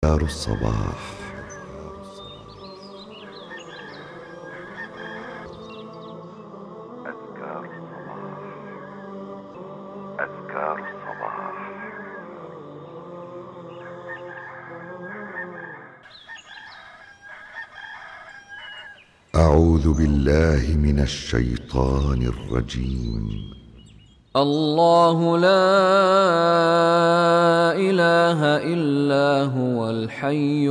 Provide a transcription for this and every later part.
أذكار الصباح. أذكار الصباح. أذكار الصباح. أعوذ بالله من الشيطان الرجيم. الله لا إله إلا هو الحي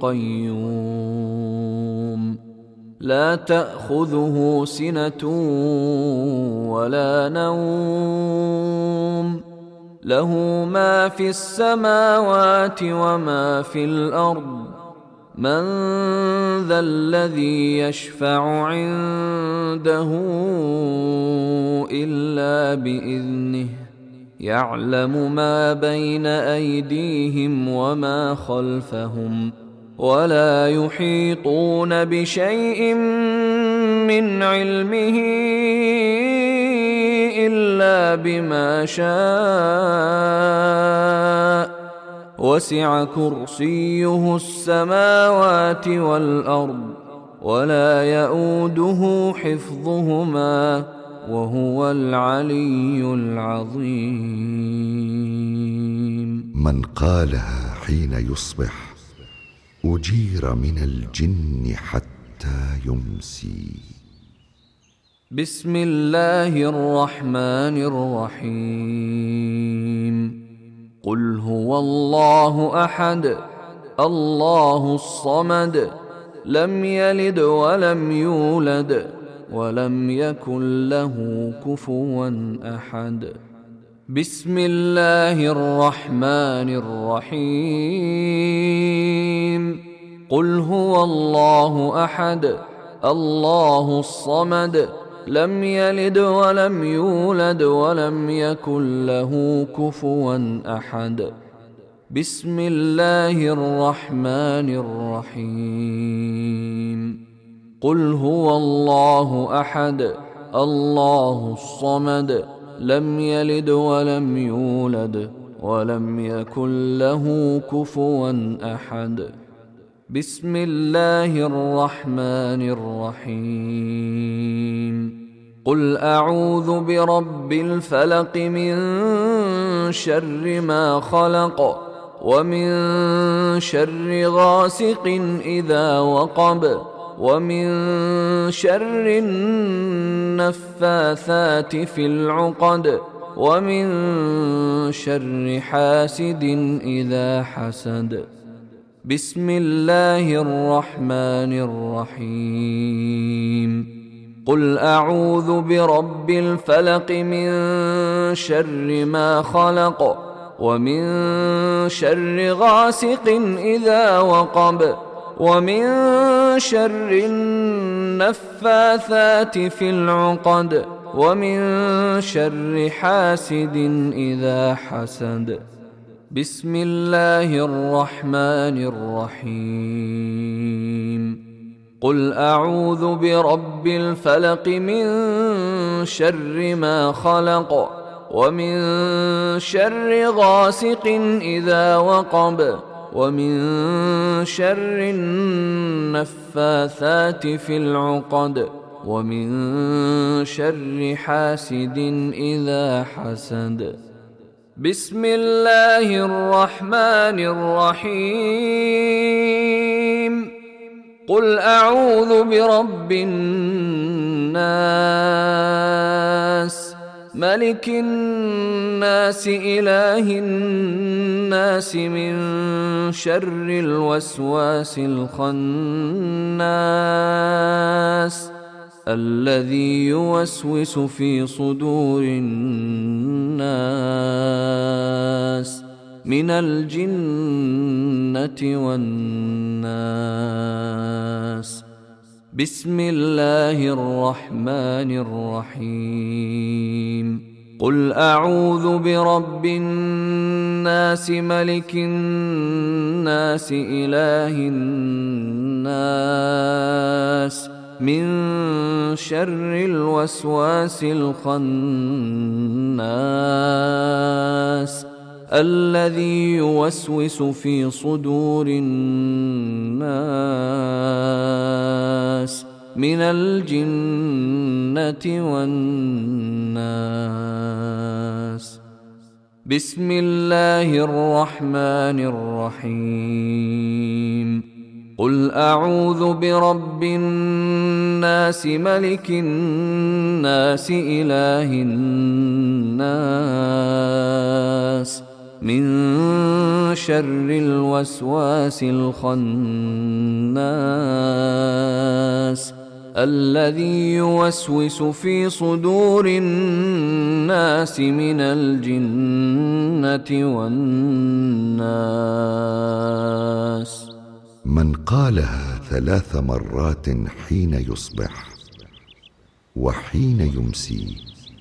القيوم لا تأخذه سنة ولا نوم له ما في السماوات وما في الأرض من ذا الذي يشفع عنده إلا بإذنه يعلم ما بين أيديهم وما خلفهم ولا يحيطون بشيء من علمه إلا بما شاء وسع كرسيه السماوات والأرض ولا يئوده حفظهما وهو العلي العظيم. من قالها حين يصبح أجير من الجن حتى يمسي. بسم الله الرحمن الرحيم. قل هو الله أحد الله الصمد لم يلد ولم يولد ولم يكن له كفوا أحد. بسم الله الرحمن الرحيم. قل هو الله أحد الله الصمد لم يلد ولم يولد ولم يكن له كفوا أحد. بسم الله الرحمن الرحيم. قل هو الله أحد الله الصمد لم يلد ولم يولد ولم يكن له كفوا أحد. بسم الله الرحمن الرحيم. قل أعوذ برب الفلق من شر ما خلق ومن شر غاسق إذا وقب ومن شر النفاثات في العقد ومن شر حاسد إذا حسد. بسم الله الرحمن الرحيم. قل أعوذ برب الفلق من شر ما خلق ومن شر غاسق إذا وقب ومن شر النفاثات في العقد ومن شر حاسد إذا حسد. بسم الله الرحمن الرحيم. قل أعوذ برب الفلق من شر ما خلق ومن شر غاسق إذا وقب ومن شر النفاثات في العقد ومن شر حاسد إذا حسد. بسم الله الرحمن الرحيم. قل أعوذ برب الناس ملك الناس إله الناس من شر الوسواس الخناس الذي يوسوس في صدور الناس من الجنة والناس. بسم الله الرحمن الرحيم. قل أعوذ برب الناس ملك الناس إله الناس من شر الوسواس الخناس الذي يوسوس في صدور الناس من الجنة والناس. بسم الله الرحمن الرحيم. قل أعوذ برب الناس ملك الناس إله الناس من شر الوسواس الخناس الذي يوسوس في صدور الناس من الجنة والناس. من قالها 3 مرات حين يصبح وحين يمسي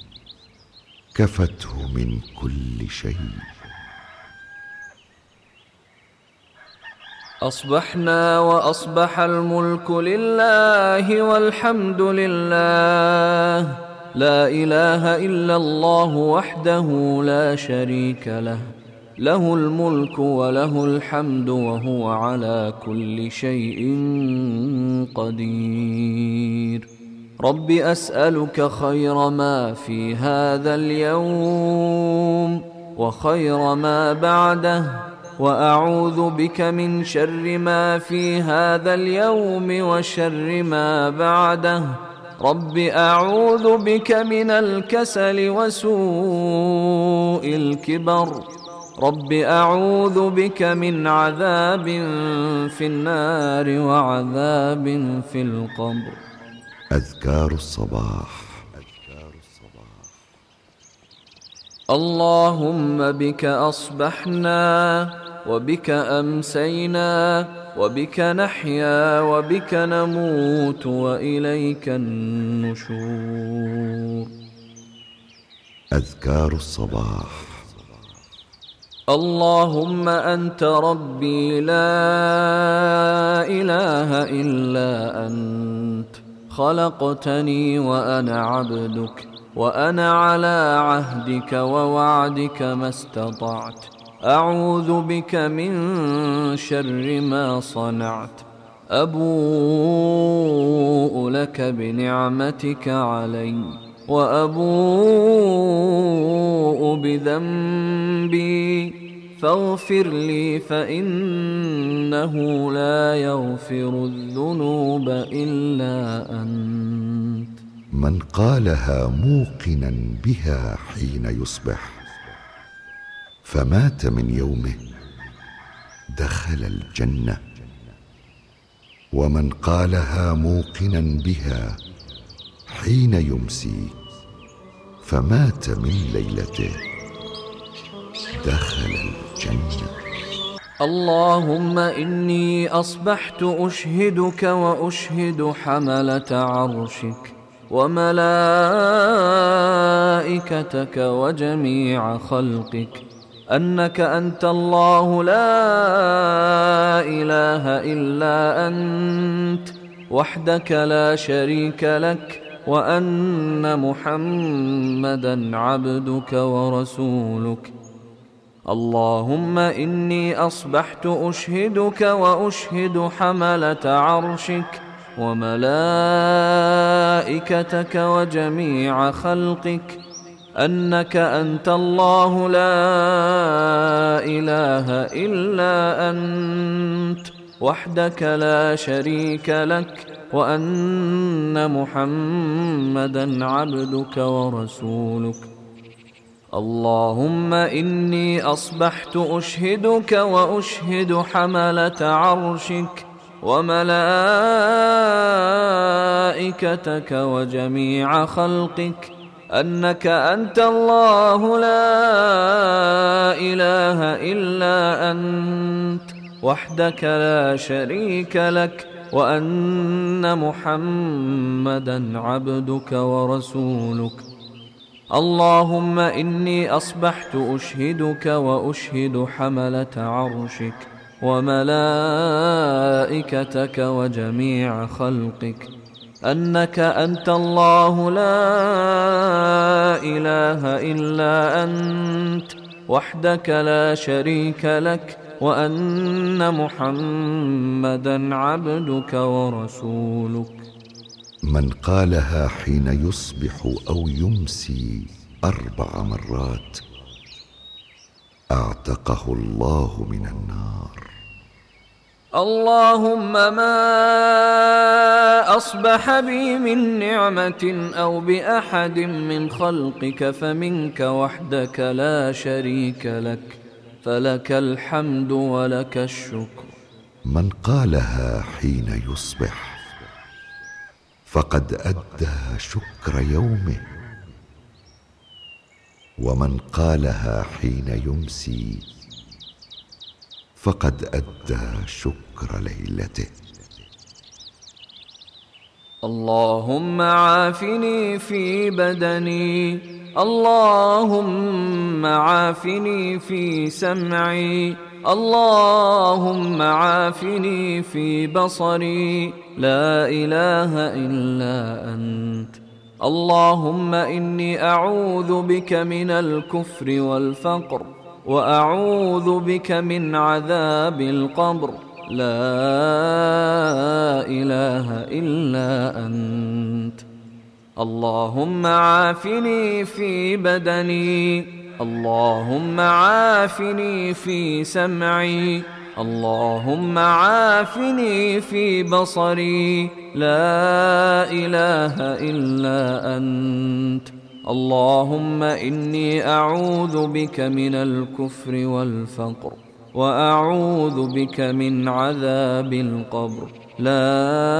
كفته من كل شيء. أصبحنا وأصبح الملك لله والحمد لله، لا إله إلا الله وحده لا شريك له، له الملك وله الحمد وهو على كل شيء قدير. رب أسألك خير ما في هذا اليوم وخير ما بعده، وأعوذ بك من شر ما في هذا اليوم وشر ما بعده. رب أعوذ بك من الكسل وسوء الكبر. رب أعوذ بك من عذاب في النار وعذاب في القبر. أذكار الصباح. اللهم بك أصبحنا وبك أمسينا وبك نحيا وبك نموت وإليك النشور. أذكار الصباح. اللهم أنت ربي لا إله إلا أنت، خلقتني وأنا عبدك، وأنا على عهدك ووعدك ما استطعت. أعوذ بك من شر ما صنعت. أبوء لك بنعمتك علي وأبوء بذنبي، فاغفر لي فإنه لا يغفر الذنوب إلا أنت. من قالها موقنا بها حين يصبح فمات من يومه دخل الجنة، ومن قالها موقنا بها حين يمسي فمات من ليلته دخل الجنة. اللهم إني أصبحت أشهدك وأشهد حملة عرشك وملائكتك وجميع خلقك أنك أنت الله لا إله إلا أنت وحدك لا شريك لك، وأن محمدا عبدك ورسولك. اللهم إني أصبحت أشهدك وأشهد حملة عرشك وملائكتك وجميع خلقك أنك أنت الله لا إله إلا أنت وحدك لا شريك لك، وأن محمدا عبدك ورسولك. اللهم إني أصبحت أشهدك وأشهد حملة عرشك وملائكتك وجميع خلقك أنك أنت الله لا إله إلا أنت وحدك لا شريك لك، وأن محمدا عبدك ورسولك. اللهم إني أصبحت أشهدك وأشهد حملة عرشك وملائكتك وجميع خلقك أنك أنت الله لا إله إلا أنت وحدك لا شريك لك، وأن محمدا عبدك ورسولك. من قالها حين يصبح أو يمسي 4 مرات أعتقه الله من النار. اللهم ما أصبح بي من نعمة أو بأحد من خلقك فمنك وحدك لا شريك لك، فلك الحمد ولك الشكر. من قالها حين يصبح فقد أدى شكر يومه، ومن قالها حين يمسي فقد أدى شكر ليلته. اللهم عافني في بدني، اللهم عافني في سمعي، اللهم عافني في بصري، لا إله إلا أنت. اللهم إني أعوذ بك من الكفر والفقر، وأعوذ بك من عذاب القبر، لا إله إلا أنت. اللهم عافني في بدني، اللهم عافني في سمعي، اللهم عافني في بصري، لا إله إلا أنت. اللهم إني أعوذ بك من الكفر والفقر، وأعوذ بك من عذاب القبر، لا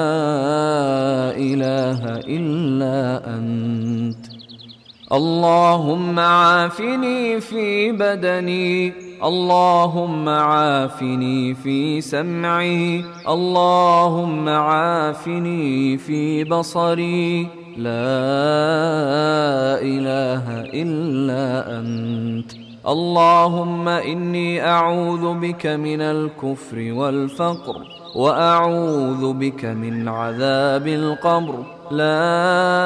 إله إلا أنت. اللهم عافني في بدني، اللهم عافني في سمعي، اللهم عافني في بصري، لا إله إلا أنت. اللهم إني أعوذ بك من الكفر والفقر، وأعوذ بك من عذاب القبر، لا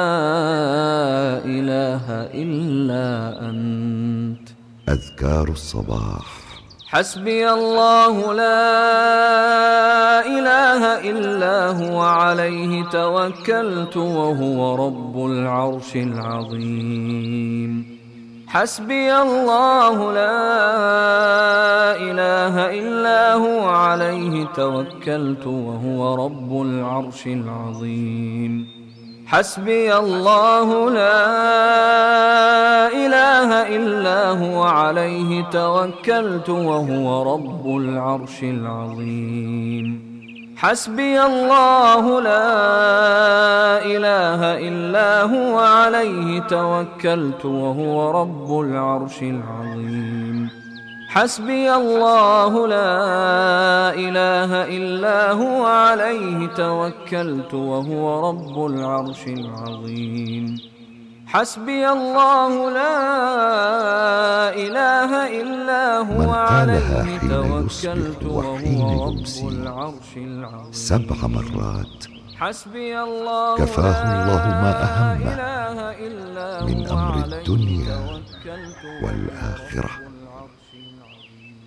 إله إلا أنت. أذكار الصباح. حسبي الله لا إله إلا هو عليه توكلت وهو رب العرش العظيم. حسبي الله لا إله إلا هو عليه توكلت وهو رب العرش العظيم. حسبي الله لا إله إلا هو عليه توكلت وهو رب العرش العظيم. حسبي الله لا إله إلا هو عليه توكلت وهو رب العرش العظيم. حسبي الله لا إله إلا هو عليه توكلت وهو رب العرش العظيم. حسبي الله لا إله إلا هو عليه توكلت وهو رب العرش العظيم. 7 مرات حسبي الله كفاه الله ما أهمه إلا من هو أمر عليه الدنيا توكلت وهو والآخرة. رب العرش العظيم.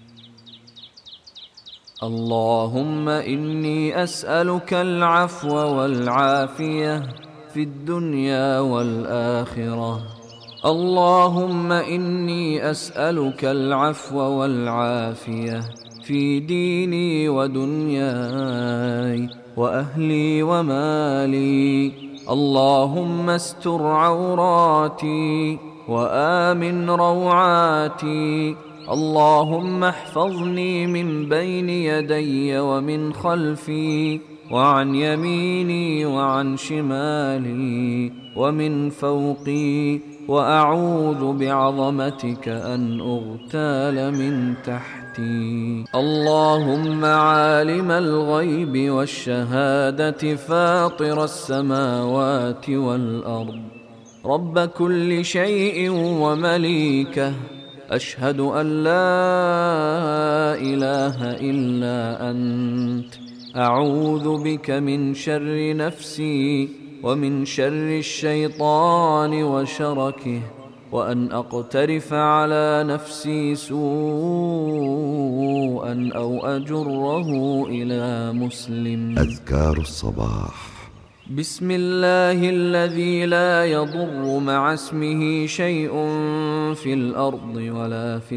اللهم إني أسألك العفو والعافية في الدنيا والآخرة. اللهم إني أسألك العفو والعافية في ديني ودنياي وأهلي ومالي. اللهم استر عوراتي وآمن روعاتي. اللهم احفظني من بين يدي ومن خلفي وعن يميني وعن شمالي ومن فوقي، وأعوذ بعظمتك أن أغتال من تحتي. اللهم عالم الغيب والشهادة فاطر السماوات والأرض، رب كل شيء ومليكه، أشهد أن لا إله إلا أنت. أعوذ بك من شر نفسي ومن شر الشيطان وشركه، وأن أقترف على نفسي سوءا أو أجره إلى مسلم. أذكار الصباح. بسم الله الذي لا يضر مع اسمه شيء في الأرض ولا في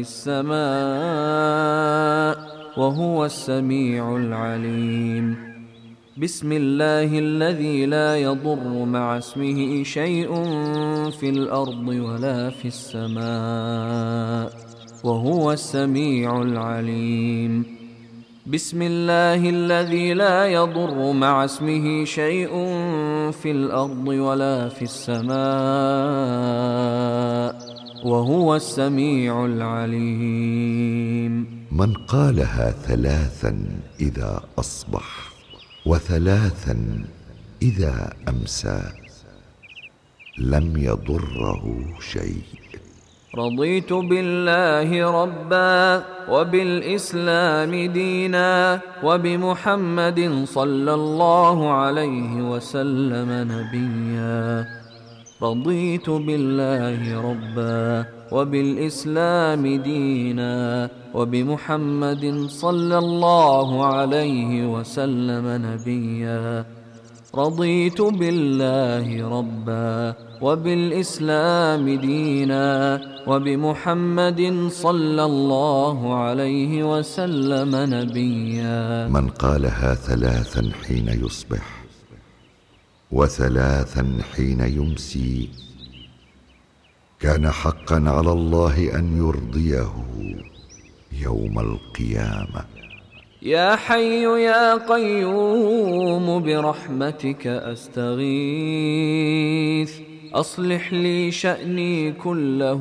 السماء وهو السميع العليم. بسم الله الذي لا يضر مع اسمه شيء في الأرض ولا في السماء وهو السميع العليم. بسم الله الذي لا يضر مع اسمه شيء في الأرض ولا في السماء وهو السميع العليم. من قالها 3 إذا أصبح و3 إذا أمسى لم يضره شيء. رضيت بالله ربا وبالإسلام دينا وبمحمد صلى الله عليه وسلم نبيا. رضيت بالله ربا وبالإسلام دينا وبمحمد صلى الله عليه وسلم نبيا. رضيت بالله ربا وبالإسلام دينا وبمحمد صلى الله عليه وسلم نبيا. من قالها 3 حين يصبح و3 حين يمسي كان حقا على الله أن يرضيه يوم القيامة. يا حي يا قيوم برحمتك أستغيث أصلح لي شأني كله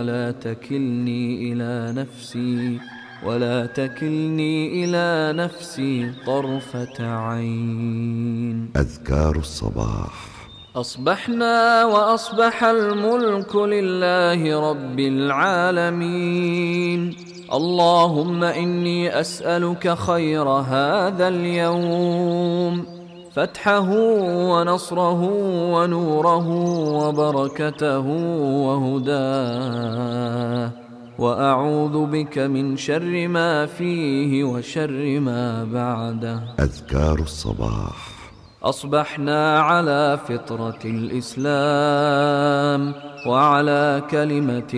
ولا تكلني إلى نفسي طرفة عين. أذكار الصباح. أصبحنا وأصبح الملك لله رب العالمين. اللهم إني أسألك خير هذا اليوم، فتحه ونصره ونوره وبركته وهداه، وأعوذ بك من شر ما فيه وشر ما بعده. أذكار الصباح. أصبحنا على فطرة الإسلام وعلى كلمة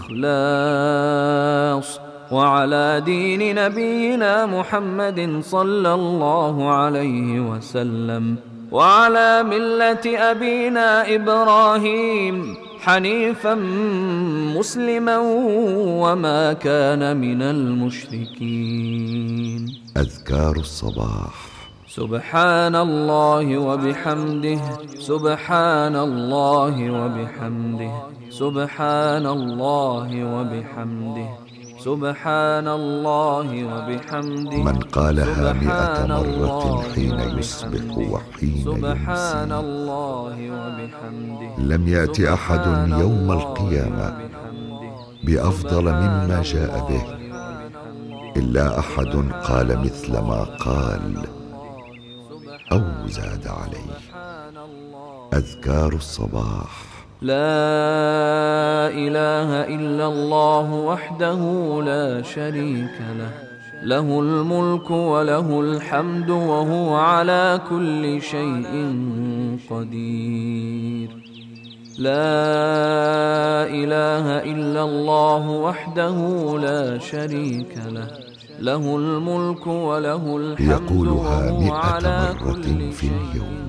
الإخلاص وعلى دين نبينا محمد صلى الله عليه وسلم وعلى ملة أبينا إبراهيم حنيفا مسلما وما كان من المشركين. أذكار الصباح. سبحان الله وبحمده سبحان الله وبحمده سبحان الله وبحمده سبحان الله وبحمده. من قالها 100 مرة حين يصبح وحين سبحان يمسي الله وبحمده. لم يأت أحد يوم القيامة بأفضل مما جاء به إلا أحد قال مثل ما قال أو زاد عليه. أذكار الصباح. لا إله إلا الله وحده لا شريك له، له الملك وله الحمد وهو على كل شيء قدير. لا إله إلا الله وحده لا شريك له، له الملك وله الحمد يقولها وهو 100 على مرة كل في اليوم.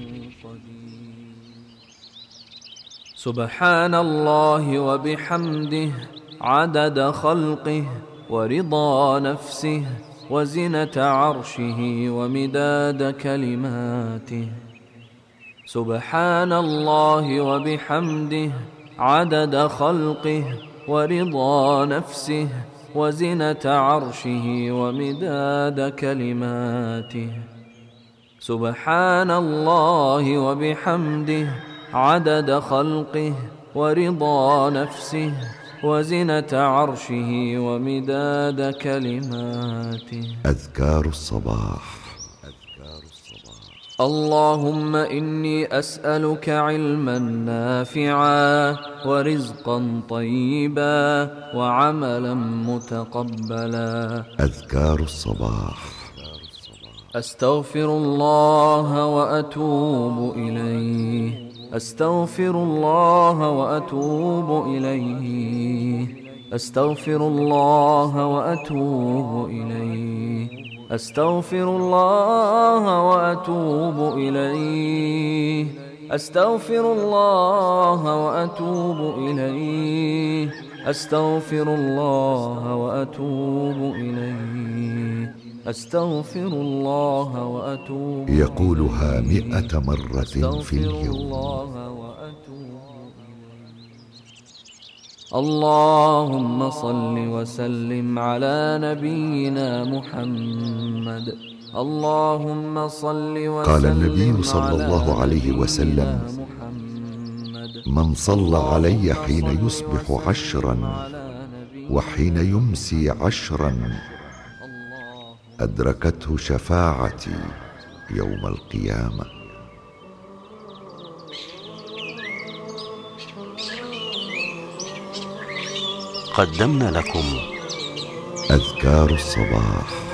سبحان الله وبحمده عدد خلقه ورضا نفسه وزنة عرشه ومداد كلماته. سبحان الله وبحمده عدد خلقه ورضا نفسه وزنة عرشه ومداد كلماته. سبحان الله وبحمده عدد خلقه ورضا نفسه وزنة عرشه ومداد كلماته. أذكار الصباح. اللهم إني أسألك علما نافعا ورزقا طيبا وعملا متقبلا. أذكار الصباح. أستغفر الله وأتوب إليه، أستغفر الله وأتوب إليه، أستغفر الله وأتوب إليه، أستغفر الله وأتوب إليه، أستغفر الله وأتوب إليه، أستغفر الله وأتوب إليه، أستغفر الله وأتوب إليه. يقولها 100 مرة في اليوم. اللهم صل وسلم على نبينا محمد. اللهم صل وسلم. قال النبي صلى الله عليه وسلم: من صلى علي حين يصبح 10 وحين يمسي 10 أدركته شفاعتي يوم القيامة. قدمنا لكم أذكار الصباح.